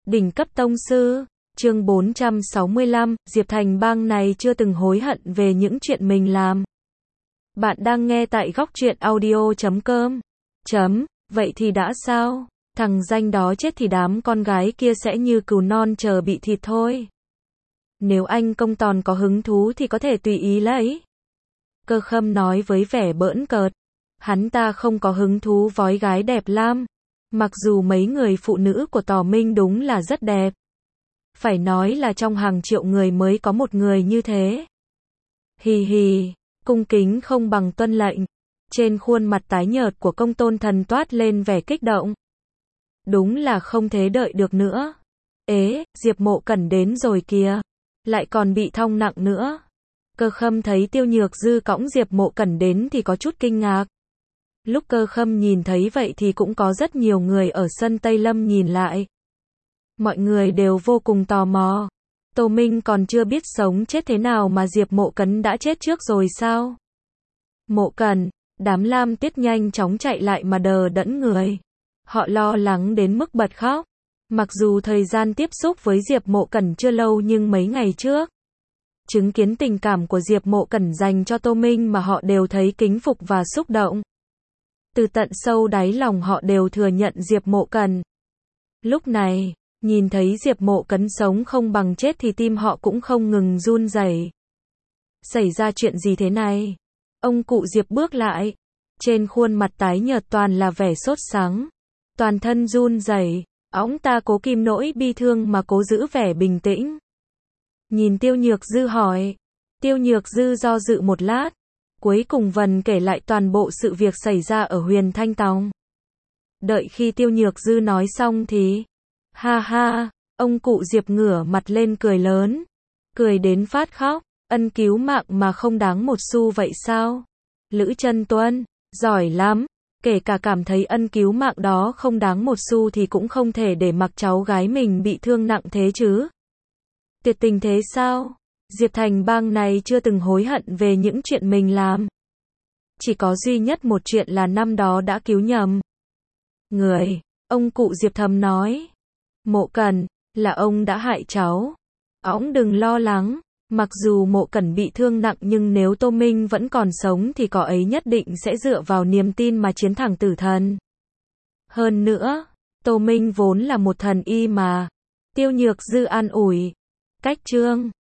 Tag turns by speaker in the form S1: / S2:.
S1: Đỉnh cấp tông sư, chương 465, Diệp Thành bang này chưa từng hối hận về những chuyện mình làm. Bạn đang nghe tại góc truyện audio.com. Vậy thì đã sao? Thằng danh đó chết thì đám con gái kia sẽ như cừu non chờ bị thịt thôi. Nếu anh Công Tòn có hứng thú thì có thể tùy ý lấy. Cơ Khâm nói với vẻ bỡn cợt. Hắn ta không có hứng thú vói gái đẹp lam. Mặc dù mấy người phụ nữ của Tò Minh đúng là rất đẹp. Phải nói là trong hàng triệu người mới có một người như thế. Hì hì, cung kính không bằng tuân lệnh. Trên khuôn mặt tái nhợt của Công Tôn Thần toát lên vẻ kích động. Đúng là không thể đợi được nữa. Ế, Diệp Mộ Cẩn đến rồi kìa. Lại còn bị thong nặng nữa. Cơ Khâm thấy Tiêu Nhược Dư cõng Diệp Mộ Cẩn đến thì có chút kinh ngạc. Lúc Cơ Khâm nhìn thấy vậy thì cũng có rất nhiều người ở sân Tây Lâm nhìn lại. Mọi người đều vô cùng tò mò. Tô Minh còn chưa biết sống chết thế nào mà Diệp Mộ Cẩn đã chết trước rồi sao? Mộ Cẩn, đám Lam Tiết nhanh chóng chạy lại mà đờ đẫn người. Họ lo lắng đến mức bật khóc. Mặc dù thời gian tiếp xúc với Diệp Mộ Cẩn chưa lâu nhưng mấy ngày trước, chứng kiến tình cảm của Diệp Mộ Cẩn dành cho Tô Minh mà họ đều thấy kính phục và xúc động. Từ tận sâu đáy lòng họ đều thừa nhận Diệp Mộ Cẩn. Lúc này, nhìn thấy Diệp Mộ Cẩn sống không bằng chết thì tim họ cũng không ngừng run rẩy. Xảy ra chuyện gì thế này? Ông cụ Diệp bước lại. Trên khuôn mặt tái nhợt toàn là vẻ sốt sắng. Toàn thân run rẩy. Ông ta cố kìm nỗi bi thương mà cố giữ vẻ bình tĩnh. Nhìn Tiêu Nhược Dư hỏi. Tiêu Nhược Dư do dự một lát. Cuối cùng Vân kể lại toàn bộ sự việc xảy ra ở Huyền Thanh Tòng. Đợi khi Tiêu Nhược Dư nói xong thì, ha ha, ông cụ Diệp ngửa mặt lên cười lớn. Cười đến phát khóc, ân cứu mạng mà không đáng một xu vậy sao? Lữ Chân Tuân, giỏi lắm, kể cả cảm thấy ân cứu mạng đó không đáng một xu thì cũng không thể để mặc cháu gái mình bị thương nặng thế chứ. Tuyệt tình thế sao? Diệp Thành bang này chưa từng hối hận về những chuyện mình làm. Chỉ có duy nhất một chuyện là năm đó đã cứu nhầm người. Ông cụ Diệp thầm nói. Mộ Cẩn, là ông đã hại cháu. Ông đừng lo lắng. Mặc dù Mộ Cẩn bị thương nặng nhưng nếu Tô Minh vẫn còn sống thì cậu ấy nhất định sẽ dựa vào niềm tin mà chiến thắng tử thần. Hơn nữa, Tô Minh vốn là một thần y mà. Tiêu Nhược Dư an ủi. Cách chương